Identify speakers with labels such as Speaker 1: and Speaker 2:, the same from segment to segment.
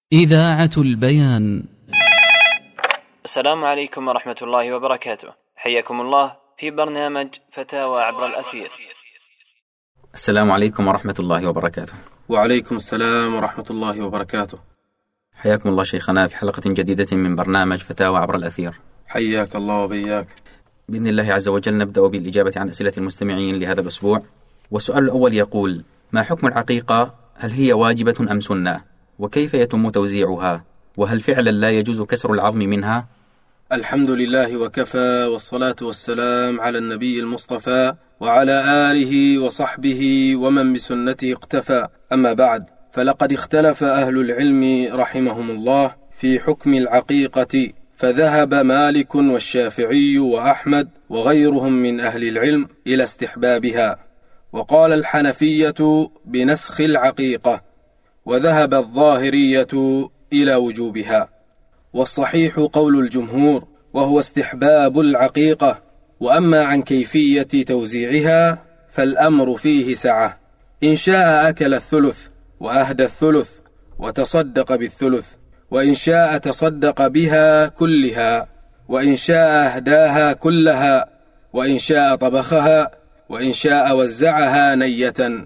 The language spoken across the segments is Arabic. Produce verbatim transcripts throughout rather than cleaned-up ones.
Speaker 1: إذاعة البيان.
Speaker 2: السلام عليكم ورحمة الله وبركاته. حياكم الله في برنامج فتاوى عبر الأثير.
Speaker 3: السلام عليكم ورحمة الله وبركاته.
Speaker 4: وعليكم السلام ورحمة الله وبركاته.
Speaker 3: حياكم الله شيخنا في حلقة جديدة من برنامج فتاوى عبر الأثير.
Speaker 4: حياك الله وبياك.
Speaker 3: بإذن الله عز وجل نبدأ بالإجابة عن أسئلة المستمعين لهذا الأسبوع. والسؤال الأول يقول: ما حكم العقيقة؟ هل هي واجبة أم سنة؟ وكيف يتم توزيعها؟ وهل فعلا لا يجوز كسر العظم منها؟
Speaker 4: الحمد لله وكفى، والصلاة والسلام على النبي المصطفى وعلى آله وصحبه ومن بسنته اقتفى. أما بعد، فلقد اختلف أهل العلم رحمهم الله في حكم العقيقة، فذهب مالك والشافعي وأحمد وغيرهم من أهل العلم إلى استحبابها، وقال الحنفية بنسخ العقيقة، وذهب الظاهرية إلى وجوبها. والصحيح قول الجمهور، وهو استحباب العقيقة. وأما عن كيفية توزيعها فالأمر فيه سعة، إن شاء أكل الثلث وأهدى الثلث وتصدق بالثلث، وإن شاء تصدق بها كلها، وإن شاء أهداها كلها، وإن شاء طبخها، وإن شاء وزعها نية.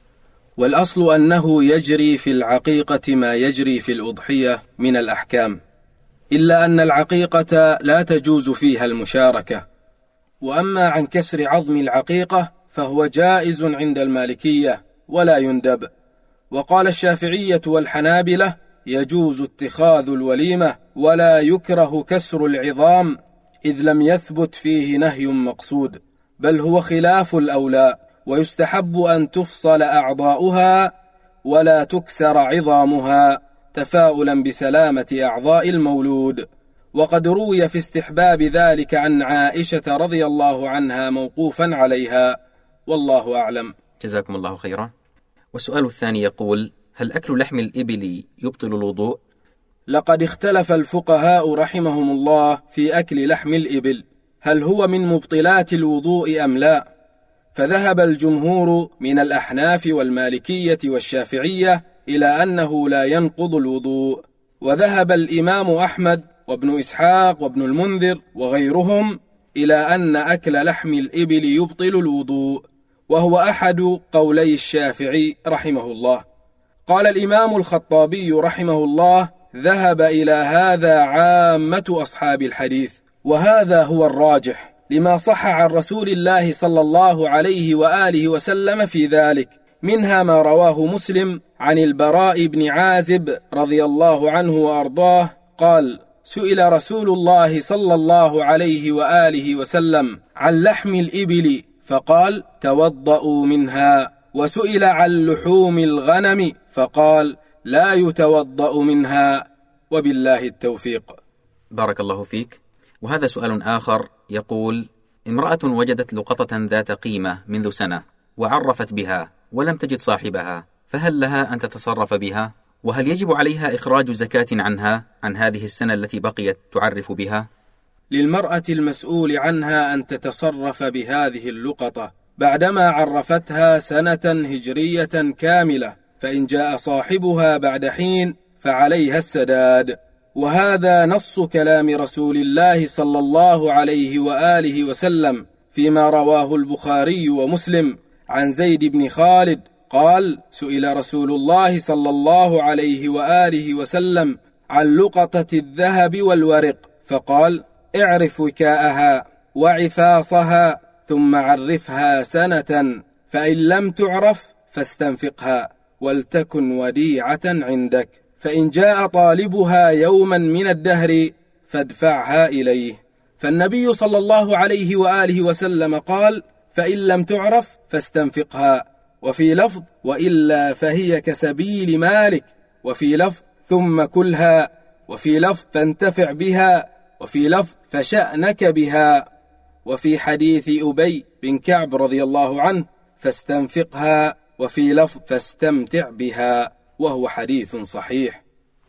Speaker 4: والأصل أنه يجري في العقيقة ما يجري في الأضحية من الأحكام، إلا أن العقيقة لا تجوز فيها المشاركة. وأما عن كسر عظم العقيقة فهو جائز عند المالكية ولا يندب. وقال الشافعية والحنابلة يجوز اتخاذ الوليمة ولا يكره كسر العظام، إذ لم يثبت فيه نهي مقصود، بل هو خلاف الأولى، ويستحب أن تفصل أعضاؤها ولا تكسر عظامها تفاؤلا بسلامة أعضاء المولود. وقد روي في استحباب ذلك عن عائشة رضي الله عنها موقوفا عليها، والله أعلم.
Speaker 3: جزاكم الله خيرا. والسؤال الثاني يقول: هل أكل لحم الإبل يبطل الوضوء؟
Speaker 4: لقد اختلف الفقهاء رحمهم الله في أكل لحم الإبل، هل هو من مبطلات الوضوء أم لا؟ فذهب الجمهور من الأحناف والمالكية والشافعية إلى أنه لا ينقض الوضوء، وذهب الإمام أحمد وابن إسحاق وابن المنذر وغيرهم إلى أن أكل لحم الإبل يبطل الوضوء، وهو أحد قولي الشافعي رحمه الله. قال الإمام الخطابي رحمه الله: ذهب إلى هذا عامة أصحاب الحديث، وهذا هو الراجح لما صح عن رسول الله صلى الله عليه وآله وسلم في ذلك، منها ما رواه مسلم عن البراء بن عازب رضي الله عنه وأرضاه قال: سئل رسول الله صلى الله عليه وآله وسلم عن لحم الإبل فقال: توضؤوا منها. وسئل عن لحوم الغنم فقال: لا يتوضأ منها. وبالله التوفيق.
Speaker 3: بارك الله فيك. وهذا سؤال آخر يقول: امرأة وجدت لقطة ذات قيمة منذ سنة وعرفت بها ولم تجد صاحبها، فهل لها أن تتصرف بها؟ وهل يجب عليها إخراج زكاة عنها عن هذه السنة التي بقيت تعرف بها؟
Speaker 4: للمرأة المسؤول عنها أن تتصرف بهذه اللقطة بعدما عرفتها سنة هجرية كاملة، فإن جاء صاحبها بعد حين فعليها السداد. وهذا نص كلام رسول الله صلى الله عليه وآله وسلم فيما رواه البخاري ومسلم عن زيد بن خالد قال: سئل رسول الله صلى الله عليه وآله وسلم عن لقطة الذهب والورق فقال: اعرف وكاءها وعفاصها ثم عرفها سنة، فإن لم تعرف فاستنفقها ولتكن وديعة عندك، فإن جاء طالبها يوما من الدهر فادفعها إليه. فالنبي صلى الله عليه وآله وسلم قال: فإن لم تعرف فاستنفقها، وفي لفظ: وإلا فهي كسبيل مالك، وفي لفظ: ثم كلها، وفي لفظ: فانتفع بها، وفي لفظ: فشأنك بها، وفي حديث أبي بن كعب رضي الله عنه: فاستنفقها، وفي لفظ: فاستمتع بها، وهو حديث صحيح.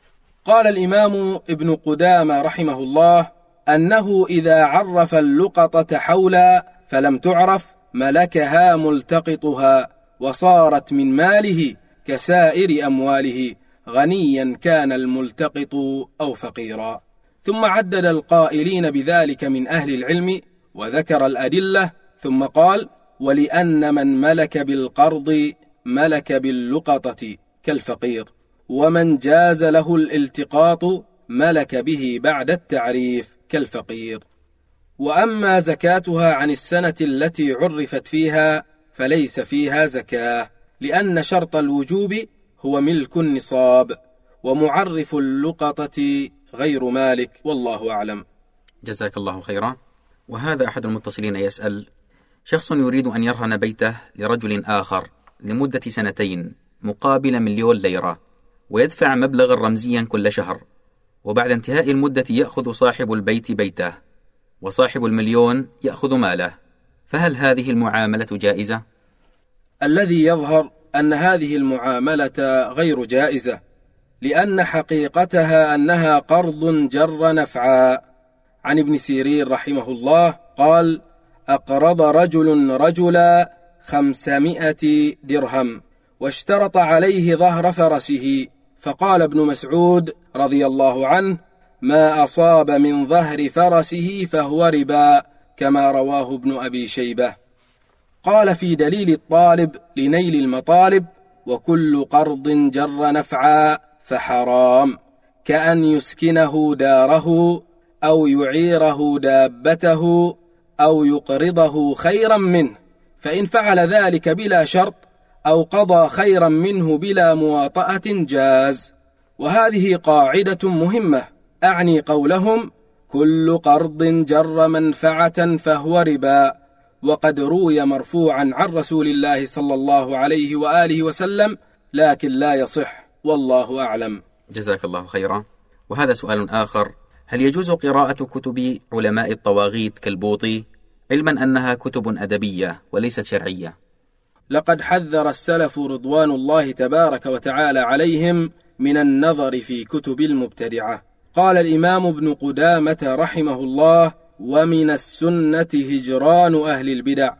Speaker 4: قال الإمام ابن قدامة رحمه الله: أنه إذا عرف اللقطة حولا فلم تعرف ملكها ملتقطها وصارت من ماله كسائر أمواله، غنيا كان الملتقط أو فقيرا. ثم عدد القائلين بذلك من أهل العلم وذكر الأدلة، ثم قال: ولأن من ملك بالقرض ملك باللقطة كالفقير، ومن جاز له الالتقاط ملك به بعد التعريف كالفقير. وأما زكاتها عن السنة التي عرفت فيها فليس فيها زكاة، لأن شرط الوجوب هو ملك النصاب، ومعرف اللقطة غير مالك، والله أعلم.
Speaker 3: جزاك الله خيرا. وهذا أحد المتصلين يسأل: شخص يريد أن يرهن بيته لرجل آخر لمدة سنتين مقابل مليون ليرة، ويدفع مبلغا رمزيا كل شهر، وبعد انتهاء المدة يأخذ صاحب البيت بيته وصاحب المليون يأخذ ماله، فهل هذه المعاملة جائزة؟
Speaker 4: الذي يظهر أن هذه المعاملة غير جائزة، لأن حقيقتها أنها قرض جر نفعا. عن ابن سيرين رحمه الله قال: أقرض رجل رجلا خمسمائة درهم واشترط عليه ظهر فرسه، فقال ابن مسعود رضي الله عنه: ما أصاب من ظهر فرسه فهو ربا، كما رواه ابن أبي شيبة. قال في دليل الطالب لنيل المطالب: وكل قرض جر نفعا فحرام، كأن يسكنه داره أو يعيره دابته أو يقرضه خيرا منه، فإن فعل ذلك بلا شرط أو قضى خيرا منه بلا مواطأة جاز. وهذه قاعدة مهمة، أعني قولهم: كل قرض جر منفعة فهو ربا، وقد روي مرفوعا عن رسول الله صلى الله عليه وآله وسلم، لكن لا يصح، والله أعلم.
Speaker 3: جزاك الله خيرا. وهذا سؤال آخر: هل يجوز قراءة كتب علماء الطواغيت كالبوطي، علما أنها كتب أدبية وليست شرعية؟
Speaker 4: لقد حذر السلف رضوان الله تبارك وتعالى عليهم من النظر في كتب المبتدعة. قال الإمام ابن قدامة رحمه الله: ومن السنة هجران أهل البدع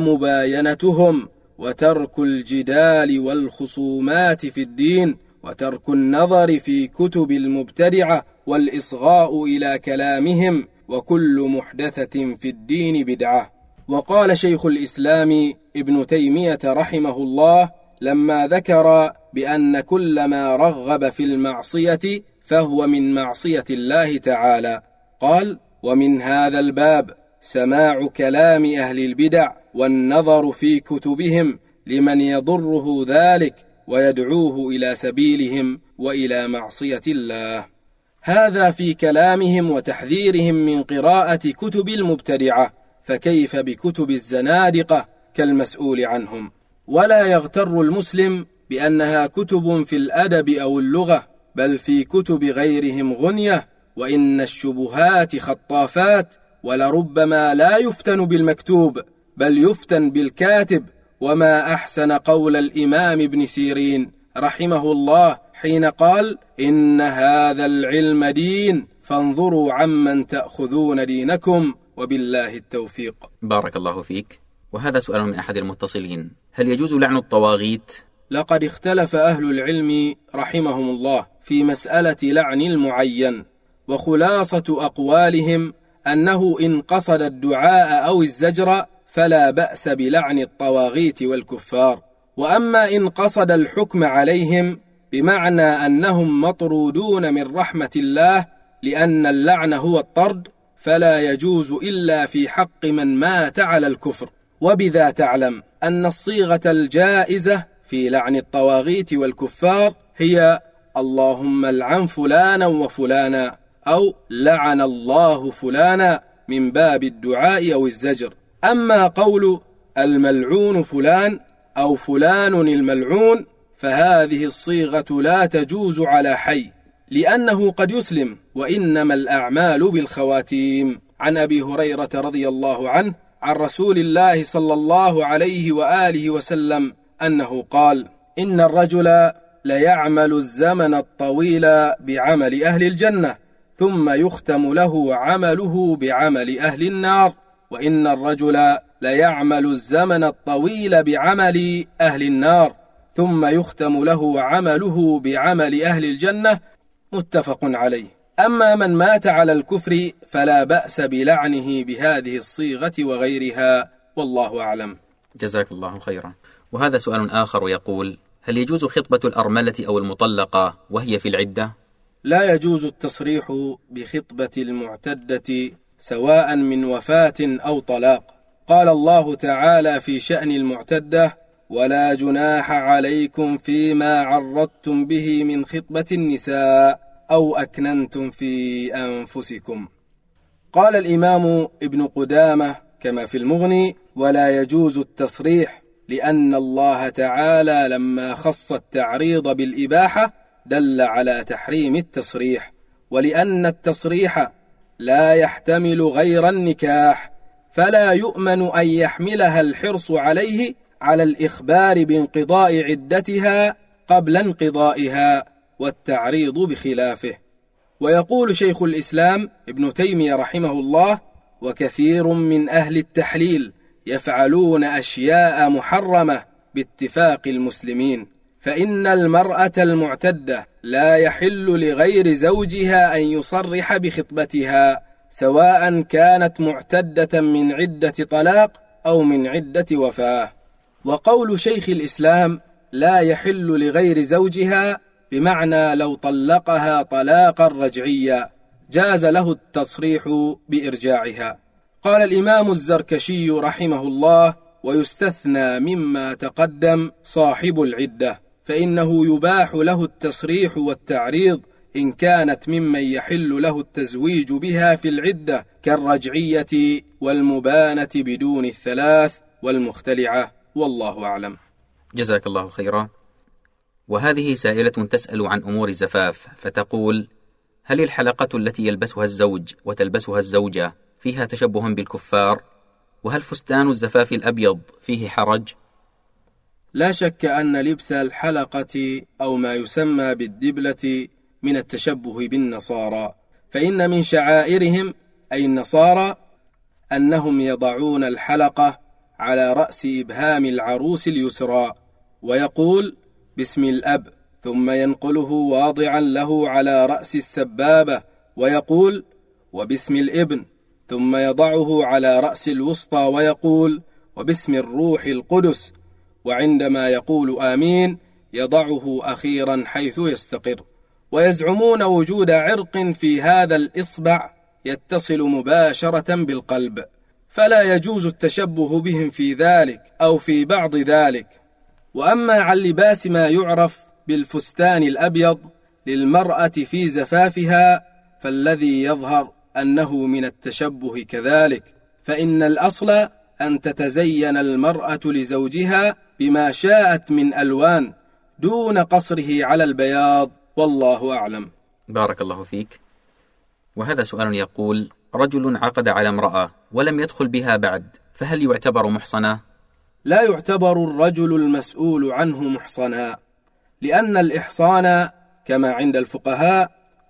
Speaker 4: ومباينتهم، وترك الجدال والخصومات في الدين، وترك النظر في كتب المبتدعة والإصغاء إلى كلامهم، وكل محدثة في الدين بدعة. وقال شيخ الإسلام ابن تيمية رحمه الله لما ذكر بأن كل ما رغب في المعصية فهو من معصية الله تعالى، قال: ومن هذا الباب سماع كلام أهل البدع والنظر في كتبهم لمن يضره ذلك ويدعوه إلى سبيلهم وإلى معصية الله. هذا في كلامهم وتحذيرهم من قراءة كتب المبتدعة، فكيف بكتب الزنادقة كالمسؤول عنهم؟ ولا يغتر المسلم بأنها كتب في الأدب أو اللغة، بل في كتب غيرهم غنية، وإن الشبهات خطافات، ولربما لا يفتن بالمكتوب بل يفتن بالكاتب. وما أحسن قول الإمام ابن سيرين رحمه الله حين قال: إن هذا العلم دين، فانظروا عمن تأخذون دينكم، وبالله التوفيق.
Speaker 3: بارك الله فيك. وهذا سؤال من أحد المتصلين: هل يجوز لعن الطواغيت؟
Speaker 4: لقد اختلف أهل العلم رحمهم الله في مسألة لعن المعين، وخلاصة أقوالهم أنه إن قصد الدعاء أو الزجر فلا بأس بلعن الطواغيت والكفار، وأما إن قصد الحكم عليهم بمعنى أنهم مطرودون من رحمة الله، لأن اللعن هو الطرد، فلا يجوز إلا في حق من مات على الكفر. وبذا تعلم أن الصيغة الجائزة في لعن الطواغيت والكفار هي: اللهم العن فلانا وفلانا، أو لعن الله فلانا، من باب الدعاء أو الزجر. أما قول الملعون فلان أو فلان الملعون فهذه الصيغة لا تجوز على حي، لأنه قد يسلم، وإنما الأعمال بالخواتيم. عن أبي هريرة رضي الله عنه عن رسول الله صلى الله عليه وآله وسلم أنه قال: إن الرجل ليعمل الزمن الطويل بعمل أهل الجنة، ثم يختم له عمله بعمل أهل النار، وإن الرجل ليعمل الزمن الطويل بعمل أهل النار، ثم يختم له عمله بعمل أهل الجنة، متفق عليه. أما من مات على الكفر فلا بأس بلعنه بهذه الصيغة وغيرها، والله أعلم.
Speaker 3: جزاك الله خيرا. وهذا سؤال آخر يقول: هل يجوز خطبة الأرملة أو المطلقة وهي في العدة؟
Speaker 4: لا يجوز التصريح بخطبة المعتدة سواء من وفاة أو طلاق. قال الله تعالى في شأن المعتدة: ولا جناح عليكم فيما عرضتم به من خطبة النساء أو أكننتم في أنفسكم. قال الإمام ابن قدامة كما في المغني: ولا يجوز التصريح، لأن الله تعالى لما خص التعريض بالإباحة دل على تحريم التصريح، ولأن التصريح لا يحتمل غير النكاح، فلا يؤمن أن يحملها الحرص عليه على الإخبار بانقضاء عدتها قبل انقضائها، والتعريض بخلافه. ويقول شيخ الإسلام ابن تيمية رحمه الله: وكثير من أهل التحليل يفعلون أشياء محرمة باتفاق المسلمين، فإن المرأة المعتدة لا يحل لغير زوجها أن يصرح بخطبتها، سواء كانت معتدة من عدة طلاق أو من عدة وفاة. وقول شيخ الإسلام لا يحل لغير زوجها بمعنى لو طلقها طلاقا رجعيا جاز له التصريح بإرجاعها. قال الإمام الزركشي رحمه الله: ويستثنى مما تقدم صاحب العدة، فإنه يباح له التصريح والتعريض إن كانت ممن يحل له التزويج بها في العدة، كالرجعية والمبانة بدون الثلاث والمختلعة، والله أعلم.
Speaker 3: جزاك الله خيرا. وهذه سائلة تسأل عن أمور الزفاف، فتقول: هل الحلقة التي يلبسها الزوج وتلبسها الزوجة فيها تشبه بالكفار؟ وهل فستان الزفاف الأبيض فيه حرج؟
Speaker 4: لا شك أن لبس الحلقة أو ما يسمى بالدبلة من التشبه بالنصارى، فإن من شعائرهم أي النصارى أنهم يضعون الحلقة على رأس إبهام العروس اليسرى، ويقول باسم الأب، ثم ينقله واضعا له على رأس السبابة ويقول وباسم الابن، ثم يضعه على رأس الوسطى ويقول وباسم الروح القدس، وعندما يقول آمين يضعه أخيرا حيث يستقر. ويزعمون وجود عرق في هذا الإصبع يتصل مباشرة بالقلب، فلا يجوز التشبه بهم في ذلك أو في بعض ذلك. وأما عن لباس ما يعرف بالفستان الأبيض للمرأة في زفافها فالذي يظهر أنه من التشبه كذلك، فإن الأصل أن تتزين المرأة لزوجها بما شاءت من ألوان دون قصره على البياض، والله أعلم.
Speaker 3: بارك الله فيك. وهذا سؤال يقول: رجل عقد على امرأة ولم يدخل بها بعد، فهل يعتبر محصنا؟
Speaker 4: لا يعتبر الرجل المسؤول عنه محصنا، لأن الإحصان كما عند الفقهاء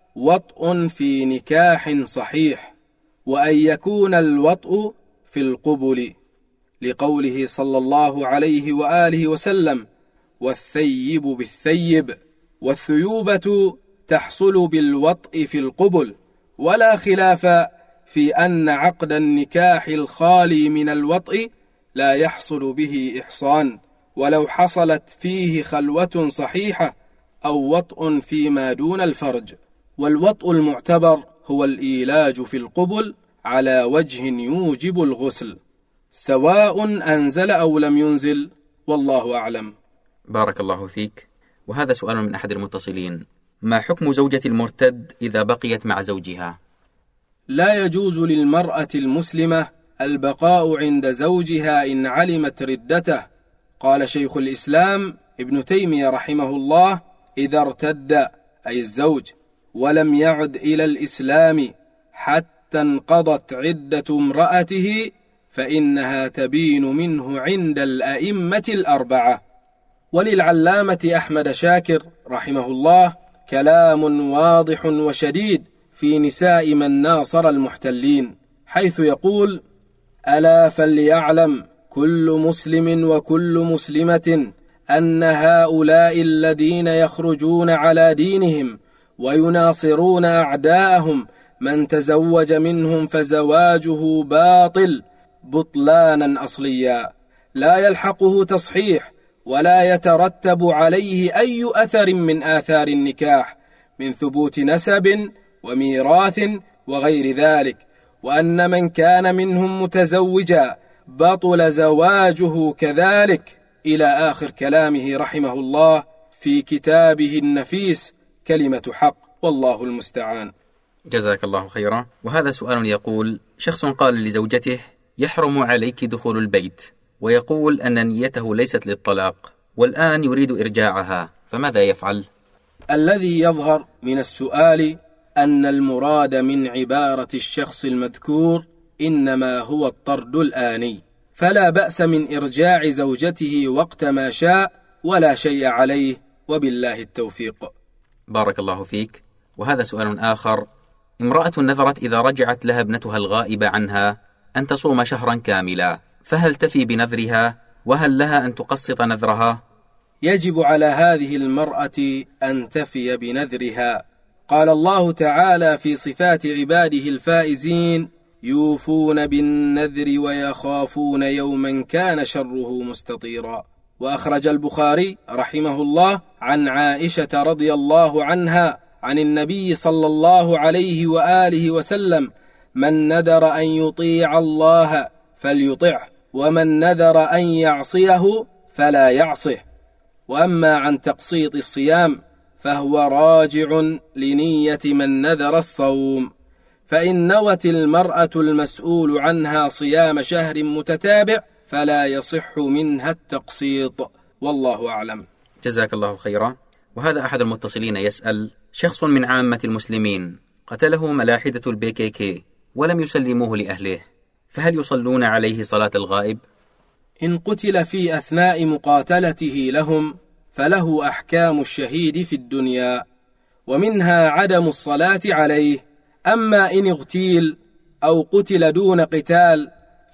Speaker 4: وطء في نكاح صحيح، وأن يكون الوطء في القبل، لقوله صلى الله عليه وآله وسلم: والثيب بالثيب، والثيوبة تحصل بالوطء في القبل. ولا خلاف في أن عقد النكاح الخالي من الوطء لا يحصل به إحصان، ولو حصلت فيه خلوة صحيحة أو وطء فيما دون الفرج. والوطء المعتبر هو الإيلاج في القبل على وجه يوجب الغسل، سواء أنزل أو لم ينزل، والله أعلم.
Speaker 3: بارك الله فيك. وهذا سؤال من أحد المتصلين: ما حكم زوجة المرتد إذا بقيت مع زوجها؟
Speaker 4: لا يجوز للمرأة المسلمة البقاء عند زوجها إن علمت ردته. قال شيخ الإسلام ابن تيمية رحمه الله: إذا ارتد أي الزوج ولم يعد إلى الإسلام حتى انقضت عدة امرأته فإنها تبين منه عند الأئمة الأربعة. وللعلامة أحمد شاكر رحمه الله كلام واضح وشديد في نساء من ناصر المحتلين، حيث يقول: ألا فليعلم كل مسلم وكل مسلمة أن هؤلاء الذين يخرجون على دينهم ويناصرون أعداءهم من تزوج منهم فزواجه باطل بطلانا أصليا لا يلحقه تصحيح ولا يترتب عليه أي أثر من آثار النكاح من ثبوت نسب وميراث وغير ذلك، وأن من كان منهم متزوجا بطل زواجه كذلك، إلى آخر كلامه رحمه الله في كتابه النفيس كلمة حق، والله المستعان.
Speaker 3: جزاك الله خيرا. وهذا سؤال يقول: شخص قال لزوجته: يحرم عليك دخول البيت، ويقول أن نيته ليست للطلاق، والآن يريد إرجاعها، فماذا يفعل؟
Speaker 4: الذي يظهر من السؤال أن المراد من عبارة الشخص المذكور إنما هو الطرد الآني، فلا بأس من إرجاع زوجته وقت ما شاء ولا شيء عليه، وبالله التوفيق.
Speaker 3: بارك الله فيك. وهذا سؤال آخر: امرأة نذرت إذا رجعت لها ابنتها الغائبة عنها أن تصوم شهرا كاملا، فهل تفي بنذرها؟ وهل لها أن تقسط نذرها؟
Speaker 4: يجب على هذه المرأة أن تفي بنذرها. قال الله تعالى في صفات عباده الفائزين: يوفون بالنذر ويخافون يوما كان شره مستطيرا. وأخرج البخاري رحمه الله عن عائشة رضي الله عنها عن النبي صلى الله عليه وآله وسلم: من نذر أن يطيع الله فليطعه، ومن نذر أن يعصيه فلا يعصه. وأما عن تقسيط الصيام فهو راجع لنية من نذر الصوم، فإن نوت المرأة المسؤول عنها صيام شهر متتابع فلا يصح منها التقسيط، والله أعلم.
Speaker 3: جزاك الله خيرا. وهذا أحد المتصلين يسأل: شخص من عامة المسلمين قتله ملاحدة البي كي كي ولم يسلموه لأهله، فهل يصلون عليه صلاة الغائب؟
Speaker 4: إن قتل في أثناء مقاتلته لهم فله أحكام الشهيد في الدنيا، ومنها عدم الصلاة عليه. أما إن اغتيل أو قتل دون قتال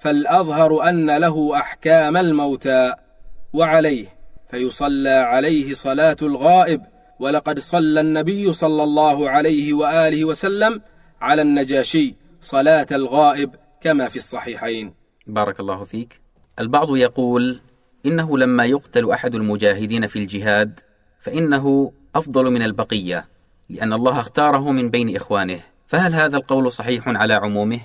Speaker 4: فالأظهر أن له أحكام الموتى وعليه، فيصلى عليه صلاة الغائب. ولقد صلى النبي صلى الله عليه وآله وسلم على النجاشي صلاة الغائب كما في الصحيحين.
Speaker 3: بارك الله فيك. البعض يقول إنه لما يقتل أحد المجاهدين في الجهاد فإنه أفضل من البقية لأن الله اختاره من بين إخوانه، فهل هذا القول صحيح على عمومه؟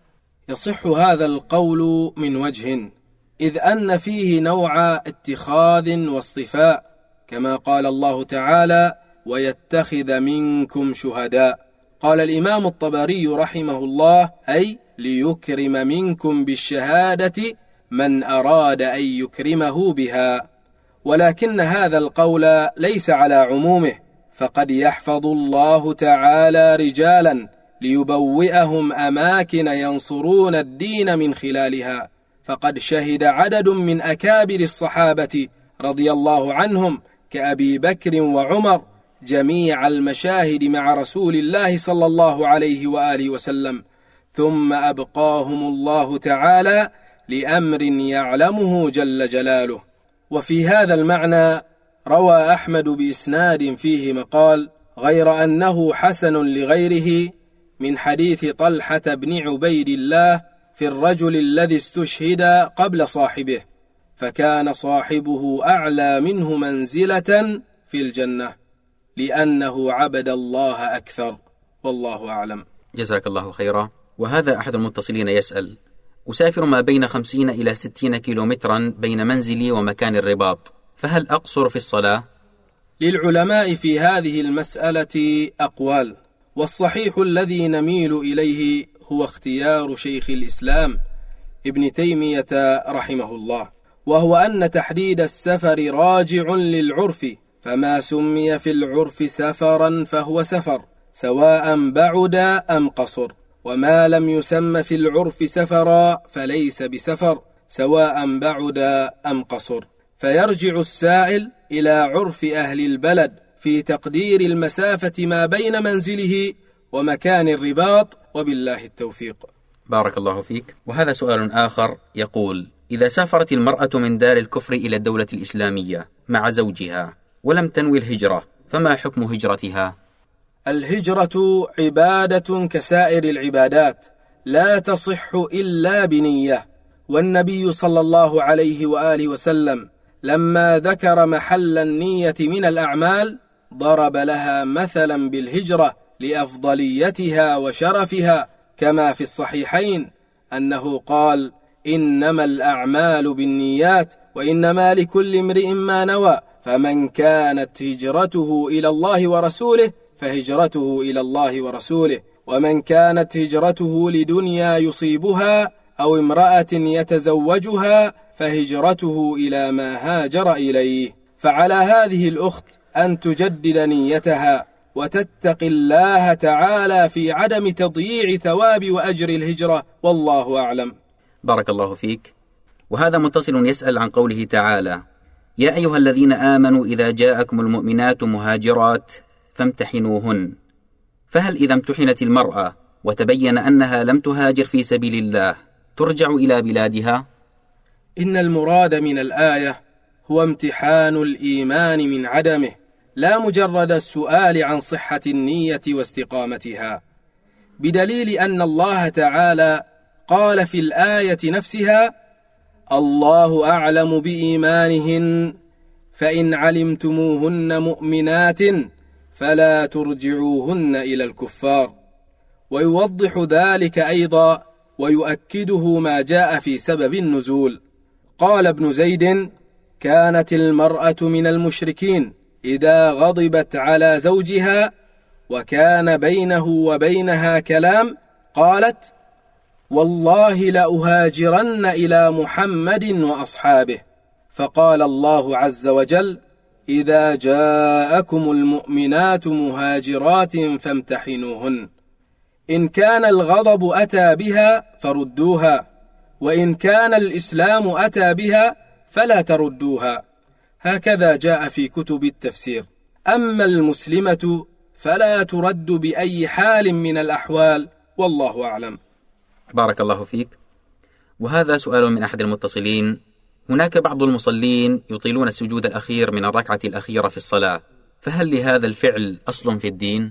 Speaker 4: يصح هذا القول من وجه، إذ أن فيه نوع اتخاذ واصطفاء، كما قال الله تعالى: ويتخذ منكم شهداء. قال الإمام الطبري رحمه الله: أي ليكرم منكم بالشهادة من أراد أن يكرمه بها. ولكن هذا القول ليس على عمومه، فقد يحفظ الله تعالى رجالا ليبوئهم أماكن ينصرون الدين من خلالها، فقد شهد عدد من أكابر الصحابة رضي الله عنهم كأبي بكر وعمر جميع المشاهد مع رسول الله صلى الله عليه وآله وسلم، ثم أبقاهم الله تعالى لأمر يعلمه جل جلاله. وفي هذا المعنى روى أحمد بإسناد فيه مقال، غير أنه حسن لغيره، من حديث طلحة بن عبيد الله في الرجل الذي استشهد قبل صاحبه، فكان صاحبه أعلى منه منزلة في الجنة لأنه عبد الله أكثر، والله أعلم.
Speaker 3: جزاك الله خيرا. وهذا أحد المتصلين يسأل: أسافر ما بين خمسين إلى ستين كيلومترا بين منزلي ومكان الرباط، فهل أقصر في الصلاة؟
Speaker 4: للعلماء في هذه المسألة أقوال، والصحيح الذي نميل إليه هو اختيار شيخ الإسلام ابن تيمية رحمه الله، وهو أن تحديد السفر راجع للعرف، فما سمي في العرف سفرا فهو سفر سواء بعد أم قصر، وما لم يسم في العرف سفرا فليس بسفر سواء بعد أم قصر. فيرجع السائل إلى عرف أهل البلد في تقدير المسافة ما بين منزله ومكان الرباط، وبالله التوفيق.
Speaker 3: بارك الله فيك. وهذا سؤال آخر يقول: إذا سافرت المرأة من دار الكفر إلى الدولة الإسلامية مع زوجها ولم تنوي الهجرة، فما حكم هجرتها؟
Speaker 4: الهجرة عبادة كسائر العبادات، لا تصح إلا بنية. والنبي صلى الله عليه وآله وسلم لما ذكر محل النية من الأعمال ضرب لها مثلا بالهجرة لأفضليتها وشرفها، كما في الصحيحين أنه قال: إنما الأعمال بالنيات وإنما لكل امرئ ما نوى، فمن كانت هجرته إلى الله ورسوله فهجرته إلى الله ورسوله، ومن كانت هجرته لدنيا يصيبها أو امرأة يتزوجها فهجرته إلى ما هاجر إليه. فعلى هذه الأخت أن تجدد نيتها وتتقي الله تعالى في عدم تضييع ثواب وأجر الهجرة، والله أعلم.
Speaker 3: بارك الله فيك. وهذا متصل يسأل عن قوله تعالى: يا أيها الذين آمنوا إذا جاءكم المؤمنات مهاجرات فامتحنوهن. فهل إذا امتحنت المرأة وتبين أنها لم تهاجر في سبيل الله ترجع إلى بلادها؟
Speaker 4: إن المراد من الآية هو امتحان الإيمان من عدمه، لا مجرد السؤال عن صحة النية واستقامتها، بدليل أن الله تعالى قال في الآية نفسها: الله أعلم بإيمانهن فإن علمتموهن مؤمنات فلا ترجعوهن إلى الكفار. ويوضح ذلك أيضا ويؤكده ما جاء في سبب النزول. قال ابن زيد: كانت المرأة من المشركين إذا غضبت على زوجها وكان بينه وبينها كلام قالت: والله لأهاجرن إلى محمد وأصحابه. فقال الله عز وجل: إذا جاءكم المؤمنات مهاجرات فامتحنوهن، إن كان الغضب أتى بها فردوها، وإن كان الإسلام أتى بها فلا تردوها. هكذا جاء في كتب التفسير. أما المسلمة فلا ترد بأي حال من الأحوال، والله أعلم.
Speaker 3: بارك الله فيك. وهذا سؤال من أحد المتصلين: هناك بعض المصلين يطيلون السجود الأخير من الركعة الأخيرة في الصلاة، فهل لهذا الفعل أصل في الدين؟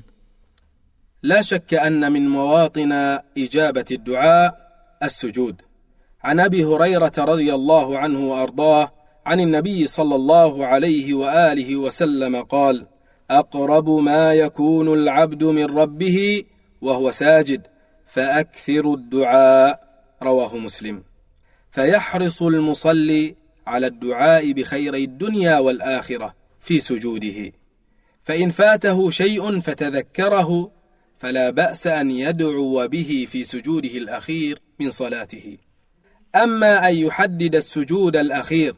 Speaker 4: لا شك أن من مواطن إجابة الدعاء السجود. عن أبي هريرة رضي الله عنه وأرضاه عن النبي صلى الله عليه وآله وسلم قال: أقرب ما يكون العبد من ربه وهو ساجد فأكثر الدعاء، رواه مسلم. فيحرص المصلي على الدعاء بخيري الدنيا والآخرة في سجوده، فإن فاته شيء فتذكره فلا بأس أن يدعو به في سجوده الأخير من صلاته. أما أن يحدد السجود الأخير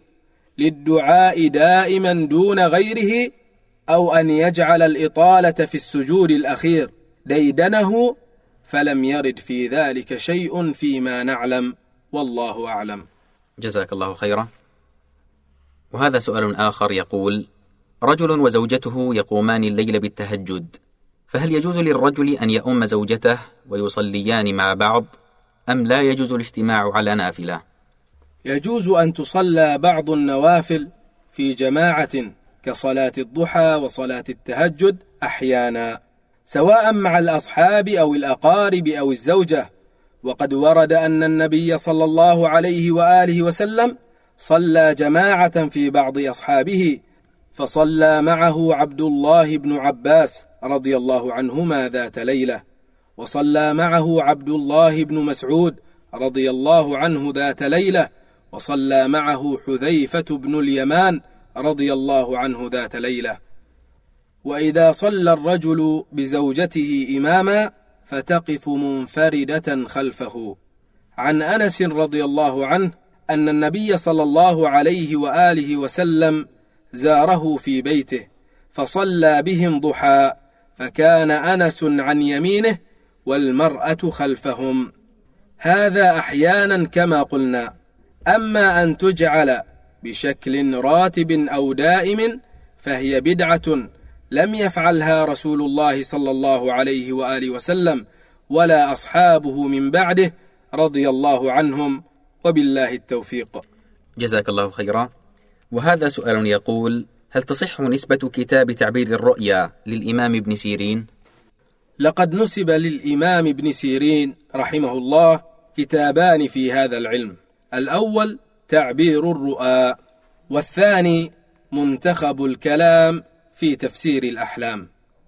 Speaker 4: للدعاء دائما دون غيره، أو أن يجعل الإطالة في السجود الأخير ديدنه، فلم يرد في ذلك شيء فيما نعلم، والله أعلم.
Speaker 3: جزاك الله خيرا. وهذا سؤال آخر يقول: رجل وزوجته يقومان الليل بالتهجد، فهل يجوز للرجل أن يؤم زوجته ويصليان مع بعض، أم لا يجوز الاجتماع على نافلة؟
Speaker 4: يجوز أن تصلى بعض النوافل في جماعة كصلاة الضحى وصلاة التهجد أحيانا، سواء مع الأصحاب أو الأقارب أو الزوجة. وقد ورد أن النبي صلى الله عليه وآله وسلم صلى جماعة في بعض أصحابه، فصلى معه عبد الله بن عباس رضي الله عنهما ذات ليلة، وصلى معه عبد الله بن مسعود رضي الله عنه ذات ليلة، وصلى معه حذيفة بن اليمان رضي الله عنه ذات ليلة. وإذا صلى الرجل بزوجته إماما فتقف منفردة خلفه. عن أنس رضي الله عنه أن النبي صلى الله عليه وآله وسلم زاره في بيته فصلى بهم ضحى، فكان أنس عن يمينه والمرأة خلفهم. هذا أحيانا كما قلنا. أما أن تجعل بشكل راتب أو دائم فهي بدعة لم يفعلها رسول الله صلى الله عليه وآله وسلم ولا أصحابه من بعده رضي الله عنهم، وبالله التوفيق.
Speaker 3: جزاك الله خيرا. وهذا سؤال يقول: هل تصح نسبة كتاب تعبير الرؤيا للإمام ابن سيرين؟
Speaker 4: لقد نسب للإمام ابن سيرين رحمه الله كتابان في هذا العلم: الأول تعبير الرؤى، والثاني منتخب الكلام في تفسير الأحلام.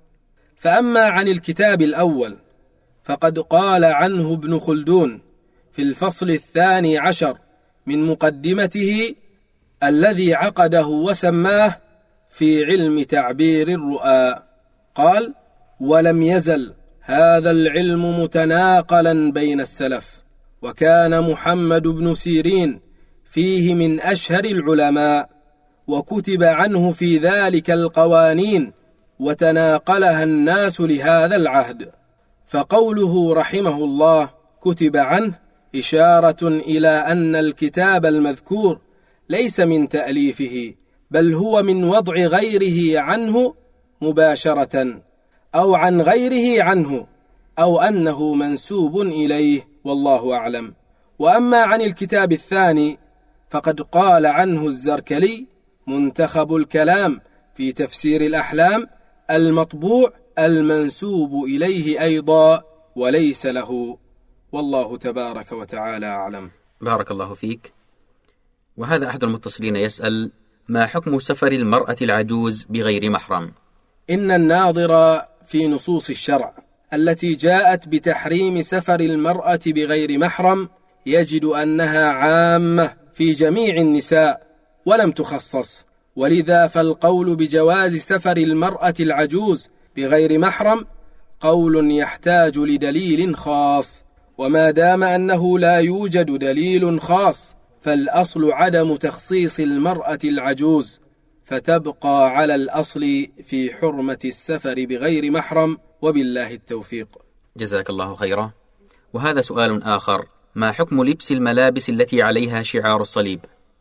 Speaker 4: فأما عن الكتاب الأول فقد قال عنه ابن خلدون في الفصل الثاني عشر من مقدمته الذي عقده وسماه في علم تعبير الرؤى، قال: ولم يزل هذا العلم متناقلا بين السلف، وكان محمد بن سيرين فيه من أشهر العلماء، وكتب عنه في ذلك القوانين وتناقلها الناس لهذا العهد. فقوله رحمه الله كتب عنه إشارة إلى أن الكتاب المذكور ليس من تأليفه، بل هو من وضع غيره عنه مباشرة، أو عن غيره عنه، أو أنه منسوب إليه، والله أعلم. وأما عن الكتاب الثاني فقد قال عنه الزركلي منتخب الكلام في تفسير الأحلام المطبوع المنسوب إليه أيضا، وليس له، والله تبارك وتعالى أعلم.
Speaker 3: بارك الله فيك. وهذا أحد المتصلين يسأل: ما حكم سفر المرأة العجوز بغير محرم؟
Speaker 4: إن الناظر في نصوص الشرع التي جاءت بتحريم سفر المرأة بغير محرم يجد أنها عامة في جميع النساء ولم تخصص، ولذا فالقول بجواز سفر المرأة العجوز بغير محرم قول يحتاج لدليل خاص، وما دام أنه لا يوجد دليل خاص فالأصل عدم تخصيص المرأة العجوز، فتبقى على الأصل في حرمة السفر بغير محرم، وبالله التوفيق.
Speaker 3: جزاك الله خيرا. وهذا سؤال آخر: ما حكم لبس الملابس التي عليها شعار الصليب؟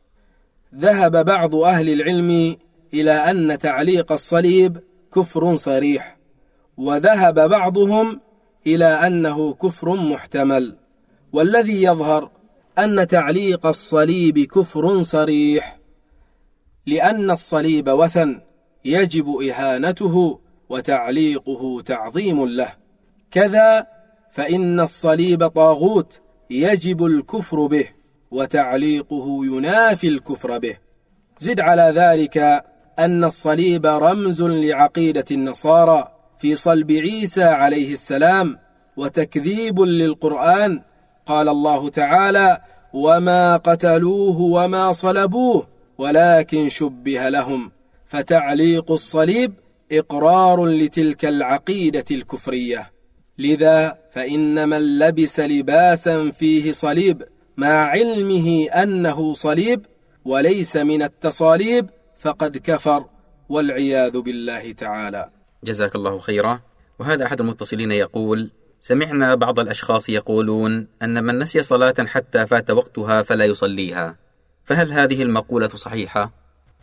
Speaker 4: ذهب بعض أهل العلم إلى أن تعليق الصليب كفر صريح، وذهب بعضهم إلى أنه كفر محتمل، والذي يظهر أن تعليق الصليب كفر صريح، لأن الصليب وثن يجب إهانته وتعليقه تعظيم له، كذا فإن الصليب طاغوت يجب الكفر به وتعليقه ينافي الكفر به. زد على ذلك أن الصليب رمز لعقيدة النصارى في صلب عيسى عليه السلام وتكذيب للقرآن. قال الله تعالى: وما قتلوه وما صلبوه ولكن شبه لهم، فتعليق الصليب إقرار لتلك العقيدة الكفرية. لذا فإن من لبس لباسا فيه صليب مع علمه أنه صليب وليس من التصاليب فقد كفر، والعياذ بالله تعالى.
Speaker 3: جزاك الله خيرا. وهذا أحد المتصلين يقول: سمعنا بعض الأشخاص يقولون أن من نسي صلاة حتى فات وقتها فلا يصليها، فهل هذه المقولة صحيحة؟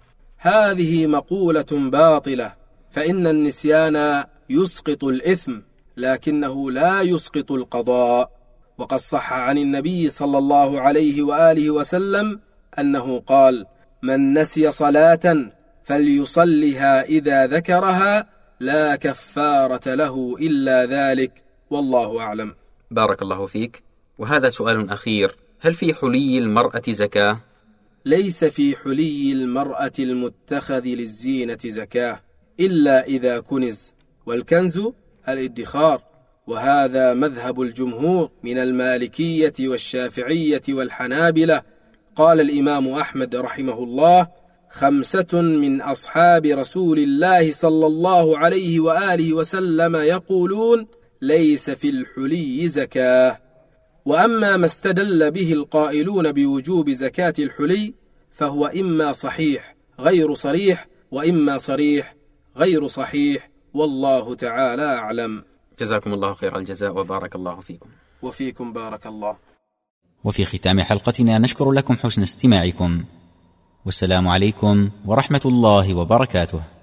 Speaker 4: هذه مقولة باطلة، فإن النسيان يسقط الإثم لكنه لا يسقط القضاء. وقد صح عن النبي صلى الله عليه وآله وسلم أنه قال: من نسي صلاة فليصلها إذا ذكرها لا كفارة له إلا ذلك، والله أعلم.
Speaker 3: بارك الله فيك. وهذا سؤال أخير: هل في حلي المرأة زكاة؟
Speaker 4: ليس في حلي المرأة المتخذ للزينة زكاة إلا إذا كنز، والكنز الادخار، وهذا مذهب الجمهور من المالكية والشافعية والحنابلة. قال الإمام أحمد رحمه الله: خمسة من أصحاب رسول الله صلى الله عليه وآله وسلم يقولون ليس في الحلي زكاة. وأما ما استدل به القائلون بوجوب زكاة الحلي فهو إما صحيح غير صريح، وإما صريح غير صحيح، والله تعالى أعلم.
Speaker 3: جزاكم الله خير الجزاء وبارك الله فيكم.
Speaker 4: وفيكم بارك الله.
Speaker 1: وفي ختام حلقتنا نشكر لكم حسن استماعكم، والسلام عليكم ورحمة الله وبركاته.